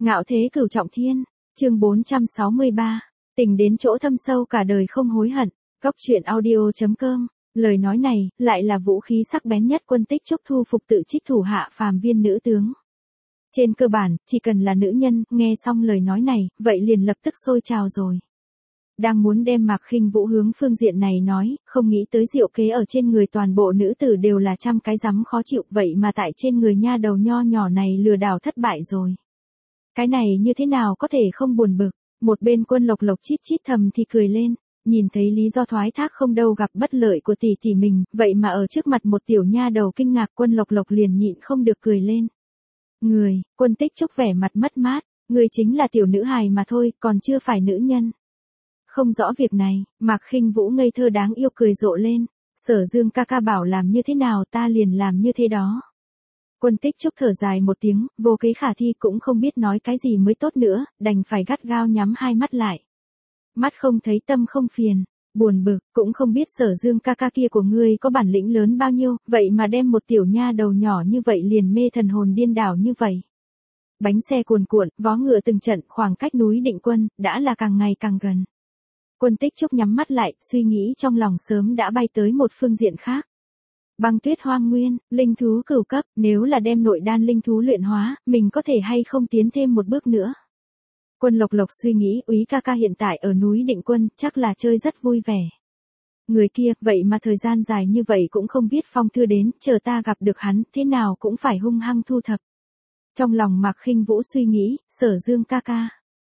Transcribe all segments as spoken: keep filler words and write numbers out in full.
Ngạo thế cửu trọng thiên, chương bốn trăm sáu mươi ba, tình đến chỗ thâm sâu cả đời không hối hận, Cóc truyện audio.com, lời nói này, lại là vũ khí sắc bén nhất Quân Tích Trúc thu phục tự trích thủ hạ phàm viên nữ tướng. Trên cơ bản, chỉ cần là nữ nhân, nghe xong lời nói này, vậy liền lập tức sôi trào rồi. Đang muốn đem Mạc Khinh Vũ hướng phương diện này nói, không nghĩ tới diệu kế ở trên người toàn bộ nữ tử đều là trăm cái rắm khó chịu, vậy mà tại trên người nha đầu nho nhỏ này lừa đảo thất bại rồi. Cái này như thế nào có thể không buồn bực, một bên Quân Lộc Lộc chít chít thầm thì cười lên, nhìn thấy lý do thoái thác không đâu gặp bất lợi của tỷ tỷ mình, vậy mà ở trước mặt một tiểu nha đầu kinh ngạc Quân Lộc Lộc liền nhịn không được cười lên. Người, Quân Tích Trúc vẻ mặt mất mát, người chính là tiểu nữ hài mà thôi, còn chưa phải nữ nhân. Không rõ việc này, Mạc Khinh Vũ ngây thơ đáng yêu cười rộ lên, Sở Dương ca ca bảo làm như thế nào ta liền làm như thế đó. Quân Tích Trúc thở dài một tiếng, vô kế khả thi cũng không biết nói cái gì mới tốt nữa, đành phải gắt gao nhắm hai mắt lại. Mắt không thấy tâm không phiền, buồn bực, cũng không biết Sở Dương ca ca kia của ngươi có bản lĩnh lớn bao nhiêu, vậy mà đem một tiểu nha đầu nhỏ như vậy liền mê thần hồn điên đảo như vậy. Bánh xe cuồn cuộn, vó ngựa từng trận, khoảng cách núi Định Quân, đã là càng ngày càng gần. Quân Tích Trúc nhắm mắt lại, suy nghĩ trong lòng sớm đã bay tới một phương diện khác. Băng tuyết hoang nguyên, linh thú cửu cấp, nếu là đem nội đan linh thú luyện hóa, mình có thể hay không tiến thêm một bước nữa. Quân Lộc Lộc suy nghĩ Úy ca ca hiện tại ở núi Định Quân, chắc là chơi rất vui vẻ. Người kia, vậy mà thời gian dài như vậy cũng không viết phong thư đến, chờ ta gặp được hắn, thế nào cũng phải hung hăng thu thập. Trong lòng Mạc Khinh Vũ suy nghĩ, Sở Dương ca ca.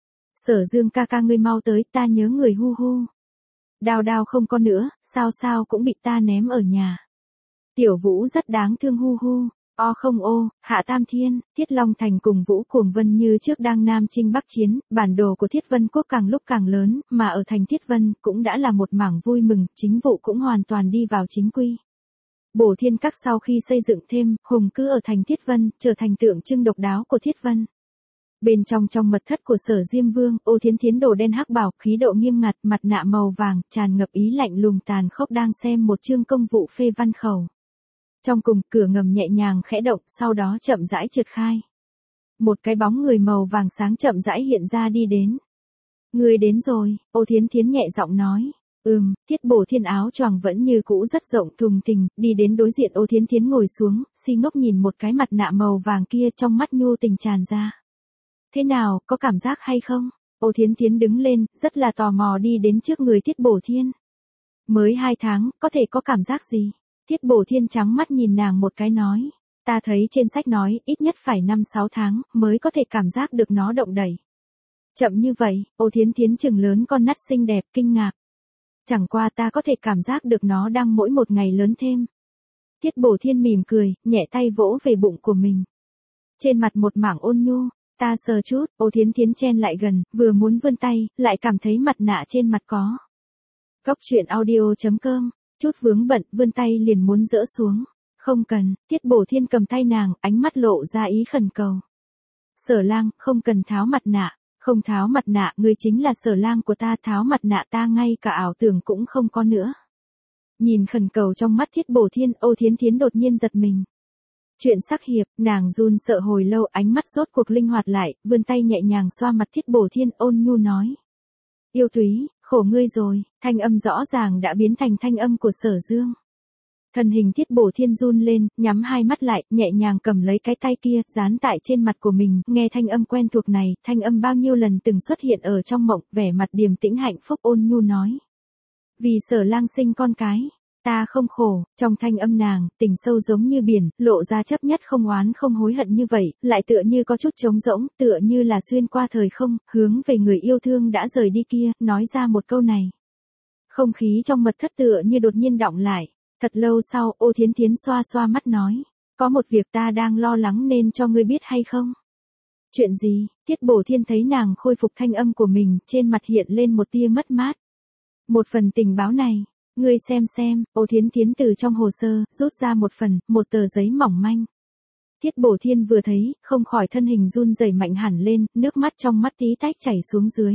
Sở Dương ca ca ngươi mau tới, ta nhớ người hu hu. Đào đào không có nữa, sao sao cũng bị ta ném ở nhà. Tiểu Vũ rất đáng thương hu hu, o không ô, Hạ Tam Thiên, Thiết Long Thành cùng Vũ Cuồng Vân như trước đang Nam Chinh Bắc Chiến, bản đồ của Thiết Vân Quốc càng lúc càng lớn, mà ở thành Thiết Vân cũng đã là một mảng vui mừng, chính vụ cũng hoàn toàn đi vào chính quy. Bổ Thiên Các sau khi xây dựng thêm, hùng cứ ở thành Thiết Vân, trở thành tượng trưng độc đáo của Thiết Vân. Bên trong trong mật thất của Sở Diêm Vương, Ô Thiến Thiến đồ đen hắc bào, khí độ nghiêm ngặt, mặt nạ màu vàng, tràn ngập ý lạnh lùng tàn khốc đang xem một chương công vụ phê văn khẩu. Trong cùng, cửa ngầm nhẹ nhàng khẽ động, sau đó chậm rãi trượt khai. Một cái bóng người màu vàng sáng chậm rãi hiện ra đi đến. Người đến rồi, Ô Thiến Thiến nhẹ giọng nói. Ừm, Thiết Bổ Thiên áo choàng vẫn như cũ rất rộng thùng thình, đi đến đối diện Ô Thiến Thiến ngồi xuống, si ngốc nhìn một cái mặt nạ màu vàng kia trong mắt nhu tình tràn ra. Thế nào, có cảm giác hay không? Ô Thiến Thiến đứng lên, rất là tò mò đi đến trước người Thiết Bổ Thiên. Mới hai tháng, có thể có cảm giác gì? Thiết Bổ Thiên trắng mắt nhìn nàng một cái nói. Ta thấy trên sách nói, ít nhất phải năm sáu tháng, mới có thể cảm giác được nó động đẩy. Chậm như vậy, Ô Thiến Thiến trừng lớn con nắt xinh đẹp, kinh ngạc. Chẳng qua ta có thể cảm giác được nó đang mỗi một ngày lớn thêm. Thiết Bổ Thiên mỉm cười, nhẹ tay vỗ về bụng của mình. Trên mặt một mảng ôn nhu. Ta sờ chút, Ô Thiến Thiến chen lại gần, vừa muốn vươn tay, lại cảm thấy mặt nạ trên mặt có. Cóc truyện audio.com, chút vướng bận, vươn tay liền muốn dỡ xuống. Không cần, Thiết Bổ Thiên cầm tay nàng, ánh mắt lộ ra ý khẩn cầu. Sở Lang, không cần tháo mặt nạ, không tháo mặt nạ, ngươi chính là Sở Lang của ta, tháo mặt nạ ta ngay cả ảo tưởng cũng không có nữa. Nhìn khẩn cầu trong mắt Thiết Bổ Thiên, Ô Thiến Thiến đột nhiên giật mình. Chuyện sắc hiệp, nàng run sợ hồi lâu, ánh mắt rốt cuộc linh hoạt lại, vươn tay nhẹ nhàng xoa mặt Thiết Bổ Thiên, ôn nhu nói. Yêu túy, khổ ngươi rồi, thanh âm rõ ràng đã biến thành thanh âm của Sở Dương. Thân hình Thiết Bổ Thiên run lên, nhắm hai mắt lại, nhẹ nhàng cầm lấy cái tay kia, dán tại trên mặt của mình, nghe thanh âm quen thuộc này, thanh âm bao nhiêu lần từng xuất hiện ở trong mộng, vẻ mặt điềm tĩnh hạnh phúc ôn nhu nói. Vì Sở Lang sinh con cái. Ta không khổ, trong thanh âm nàng, tình sâu giống như biển, lộ ra chấp nhất không oán không hối hận như vậy, lại tựa như có chút trống rỗng, tựa như là xuyên qua thời không, hướng về người yêu thương đã rời đi kia, nói ra một câu này. Không khí trong mật thất tựa như đột nhiên đọng lại, thật lâu sau, Ô Thiến Thiến xoa xoa mắt nói, có một việc ta đang lo lắng nên cho ngươi biết hay không? Chuyện gì? Thiết Bổ Thiên thấy nàng khôi phục thanh âm của mình, trên mặt hiện lên một tia mất mát. Một phần tình báo này. Ngươi xem xem, Ô Thiến Thiến từ trong hồ sơ, rút ra một phần, một tờ giấy mỏng manh. Thiết Bổ Thiên vừa thấy, không khỏi thân hình run rẩy mạnh hẳn lên, nước mắt trong mắt tí tách chảy xuống dưới.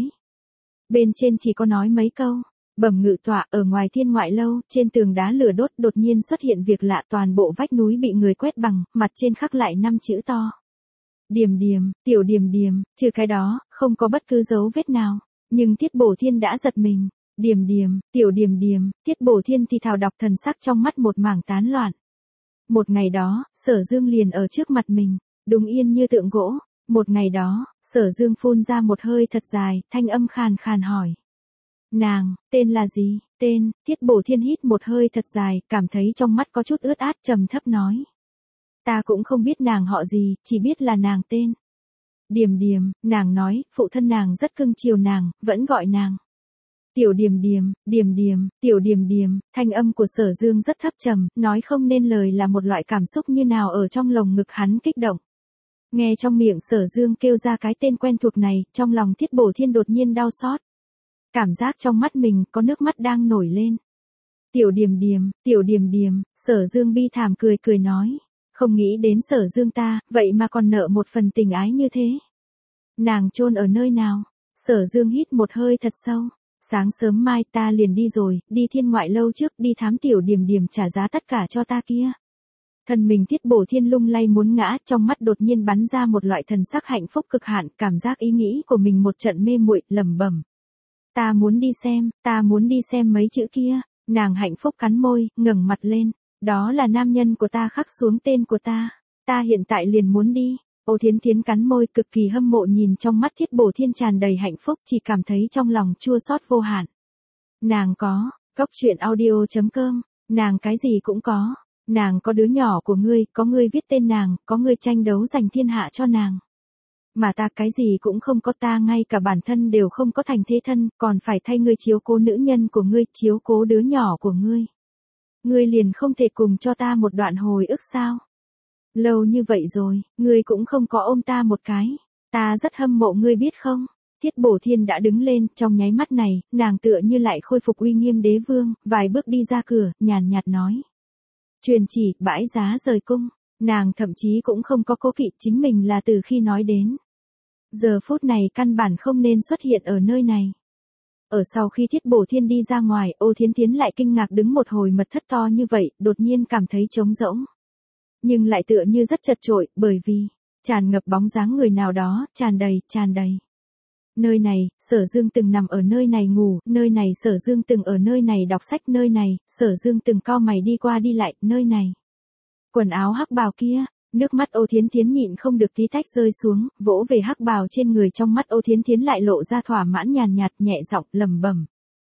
Bên trên chỉ có nói mấy câu, bẩm ngự tọa, ở ngoài Thiên Ngoại Lâu, trên tường đá lửa đốt đột nhiên xuất hiện việc lạ, toàn bộ vách núi bị người quét bằng, mặt trên khắc lại năm chữ to. Điềm điềm, tiểu điềm điềm, trừ cái đó, không có bất cứ dấu vết nào. Nhưng Tiết Bổ Thiên đã giật mình. Điềm điềm, tiểu điềm điềm, Tiết Bổ Thiên thì thào đọc thần sắc trong mắt một mảng tán loạn. Một ngày đó, Sở Dương liền ở trước mặt mình, đúng yên như tượng gỗ. Một ngày đó, Sở Dương phun ra một hơi thật dài, thanh âm khàn khàn hỏi. Nàng, tên là gì? Tên, Tiết Bổ Thiên hít một hơi thật dài, cảm thấy trong mắt có chút ướt át, trầm thấp nói. Ta cũng không biết nàng họ gì, chỉ biết là nàng tên. Điềm điềm, nàng nói, phụ thân nàng rất cưng chiều nàng, vẫn gọi nàng. Tiểu điềm điềm, điềm điềm, tiểu điềm điềm, thanh âm của Sở Dương rất thấp trầm, nói không nên lời là một loại cảm xúc như nào ở trong lồng ngực hắn kích động. Nghe trong miệng Sở Dương kêu ra cái tên quen thuộc này, trong lòng Tiết Bổ Thiên đột nhiên đau xót. Cảm giác trong mắt mình có nước mắt đang nổi lên. Tiểu điềm điềm, tiểu điềm điềm, Sở Dương bi thảm cười cười nói. Không nghĩ đến Sở Dương ta, vậy mà còn nợ một phần tình ái như thế. Nàng chôn ở nơi nào? Sở Dương hít một hơi thật sâu. Sáng sớm mai ta liền đi rồi, đi thiên ngoại lâu trước, đi thám tiểu điềm điềm trả giá tất cả cho ta kia. Thân mình Tiết Bổ Thiên lung lay muốn ngã, trong mắt đột nhiên bắn ra một loại thần sắc hạnh phúc cực hạn, cảm giác ý nghĩ của mình một trận mê muội, lẩm bẩm. Ta muốn đi xem, ta muốn đi xem mấy chữ kia. Nàng hạnh phúc cắn môi, ngẩng mặt lên. Đó là nam nhân của ta khắc xuống tên của ta. Ta hiện tại liền muốn đi. Ô Thiến Thiến cắn môi cực kỳ hâm mộ nhìn trong mắt Tiết Bổ Thiên tràn đầy hạnh phúc, chỉ cảm thấy trong lòng chua xót vô hạn. Nàng có, cốc truyện audio chấm com, nàng cái gì cũng có. Nàng có đứa nhỏ của ngươi, có ngươi viết tên nàng, có ngươi tranh đấu giành thiên hạ cho nàng. Mà ta cái gì cũng không có, ta ngay cả bản thân đều không có thành thế thân, còn phải thay ngươi chiếu cố nữ nhân của ngươi, chiếu cố đứa nhỏ của ngươi. Ngươi liền không thể cùng cho ta một đoạn hồi ức sao? Lâu như vậy rồi, ngươi cũng không có ôm ta một cái. Ta rất hâm mộ ngươi biết không? Tiết Bổ Thiên đã đứng lên, trong nháy mắt này, nàng tựa như lại khôi phục uy nghiêm đế vương, vài bước đi ra cửa, nhàn nhạt nói. Truyền chỉ, bãi giá rời cung. Nàng thậm chí cũng không có cố kỵ chính mình là từ khi nói đến. Giờ phút này căn bản không nên xuất hiện ở nơi này. Ở sau khi Tiết Bổ Thiên đi ra ngoài, Ô Thiến Thiến lại kinh ngạc đứng một hồi mật thất to như vậy, đột nhiên cảm thấy trống rỗng. Nhưng lại tựa như rất chật chội, bởi vì, tràn ngập bóng dáng người nào đó, tràn đầy, tràn đầy. Nơi này, Sở Dương từng nằm ở nơi này ngủ, nơi này Sở Dương từng ở nơi này đọc sách, nơi này, Sở Dương từng cau mày đi qua đi lại, nơi này. Quần áo hắc bào kia, nước mắt Ô Thiến Thiến nhịn không được tí tách rơi xuống, vỗ về hắc bào trên người, trong mắt Ô Thiến Thiến lại lộ ra thỏa mãn nhàn nhạt, nhẹ giọng lẩm bẩm.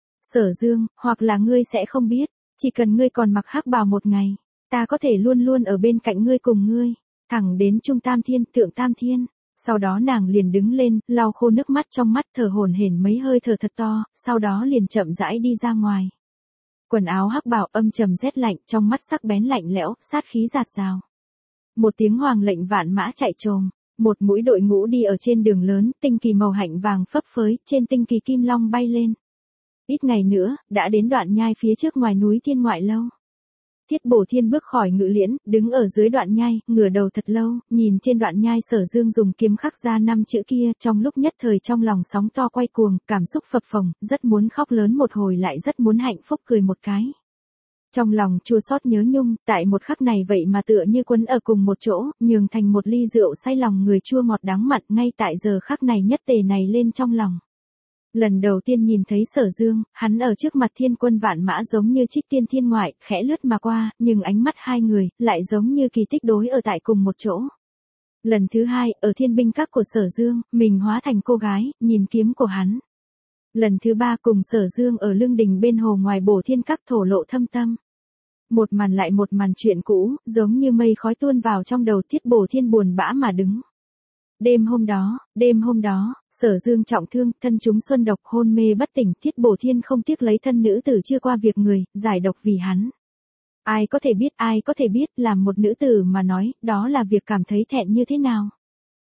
Sở Dương, hoặc là ngươi sẽ không biết, chỉ cần ngươi còn mặc hắc bào một ngày, ta có thể luôn luôn ở bên cạnh ngươi cùng ngươi, thẳng đến Trung Tam Thiên, Thượng Tam Thiên. Sau đó nàng liền đứng lên, lau khô nước mắt trong mắt, thở hổn hển mấy hơi thở thật to, sau đó liền chậm rãi đi ra ngoài. Quần áo hắc bào âm trầm rét lạnh, trong mắt sắc bén lạnh lẽo, sát khí rạt rào. Một tiếng hoàng lệnh vạn mã chạy trồm, một mũi đội ngũ đi ở trên đường lớn, tinh kỳ màu hạnh vàng phấp phới, trên tinh kỳ kim long bay lên. Ít ngày nữa, đã đến đoạn nhai phía trước ngoài núi Thiên Ngoại Lâu. Tiết Bổ Thiên bước khỏi ngự liễn, đứng ở dưới đoạn nhai, ngửa đầu thật lâu, nhìn trên đoạn nhai Sở Dương dùng kiếm khắc ra năm chữ kia, trong lúc nhất thời trong lòng sóng to quay cuồng, cảm xúc phập phồng, rất muốn khóc lớn một hồi lại rất muốn hạnh phúc cười một cái. Trong lòng chua xót nhớ nhung, tại một khắc này vậy mà tựa như quấn ở cùng một chỗ, nhường thành một ly rượu say lòng người chua ngọt đắng mặn, ngay tại giờ khắc này nhất tề này lên trong lòng. Lần đầu tiên nhìn thấy Sở Dương, hắn ở trước mặt thiên quân vạn mã giống như trích tiên thiên ngoại, khẽ lướt mà qua, nhưng ánh mắt hai người, lại giống như kỳ tích đối ở tại cùng một chỗ. Lần thứ hai, ở thiên binh các của Sở Dương, mình hóa thành cô gái, nhìn kiếm của hắn. Lần thứ ba cùng Sở Dương ở lương đình bên hồ ngoài Bổ Thiên các thổ lộ thâm tâm. Một màn lại một màn chuyện cũ, giống như mây khói tuôn vào trong đầu Tiết Bổ Thiên buồn bã mà đứng. Đêm hôm đó, đêm hôm đó, Sở Dương trọng thương, thân chúng xuân độc, hôn mê bất tỉnh, Tiết Bổ Thiên không tiếc lấy thân nữ tử chưa qua việc người, giải độc vì hắn. Ai có thể biết, ai có thể biết, làm một nữ tử mà nói, đó là việc cảm thấy thẹn như thế nào.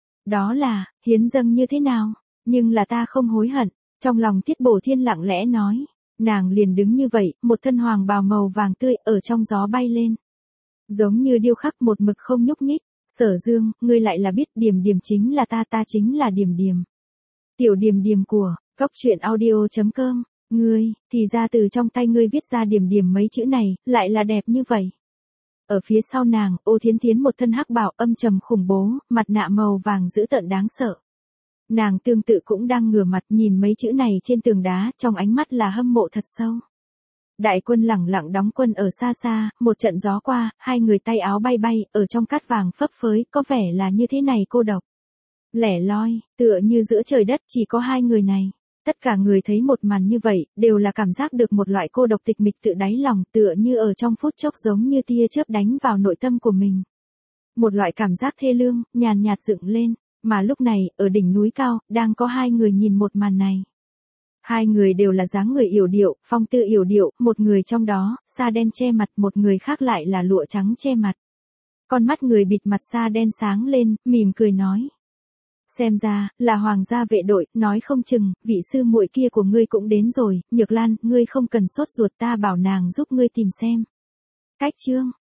Đó là, hiến dâng như thế nào, nhưng là ta không hối hận, trong lòng Tiết Bổ Thiên lặng lẽ nói. Nàng liền đứng như vậy, một thân hoàng bào màu vàng tươi, ở trong gió bay lên. Giống như điêu khắc một mực không nhúc nhích. Sở Dương, ngươi lại là biết Điềm Điềm chính là ta, ta chính là Điềm Điềm. Tiểu Điềm Điềm của, cốc truyện audio chấm com, ngươi, thì ra từ trong tay ngươi viết ra Điềm Điềm mấy chữ này, lại là đẹp như vậy. Ở phía sau nàng, Ô Thiến Thiến một thân hắc bào âm trầm khủng bố, mặt nạ màu vàng dữ tợn đáng sợ. Nàng tương tự cũng đang ngửa mặt nhìn mấy chữ này trên tường đá, trong ánh mắt là hâm mộ thật sâu. Đại quân lẳng lặng đóng quân ở xa xa, một trận gió qua, hai người tay áo bay bay, ở trong cát vàng phấp phới, có vẻ là như thế này cô độc. Lẻ loi, tựa như giữa trời đất chỉ có hai người này. Tất cả người thấy một màn như vậy, đều là cảm giác được một loại cô độc tịch mịch tự đáy lòng, tựa như ở trong phút chốc giống như tia chớp đánh vào nội tâm của mình. Một loại cảm giác thê lương, nhàn nhạt dựng lên, mà lúc này, ở đỉnh núi cao, đang có hai người nhìn một màn này. Hai người đều là dáng người yểu điệu, phong tư yểu điệu, một người trong đó, sa đen che mặt, một người khác lại là lụa trắng che mặt. Con mắt người bịt mặt sa đen sáng lên, mỉm cười nói. Xem ra, là hoàng gia vệ đội, nói không chừng, vị sư muội kia của ngươi cũng đến rồi, Nhược Lan, ngươi không cần sốt ruột ta bảo nàng giúp ngươi tìm xem. Cách chương,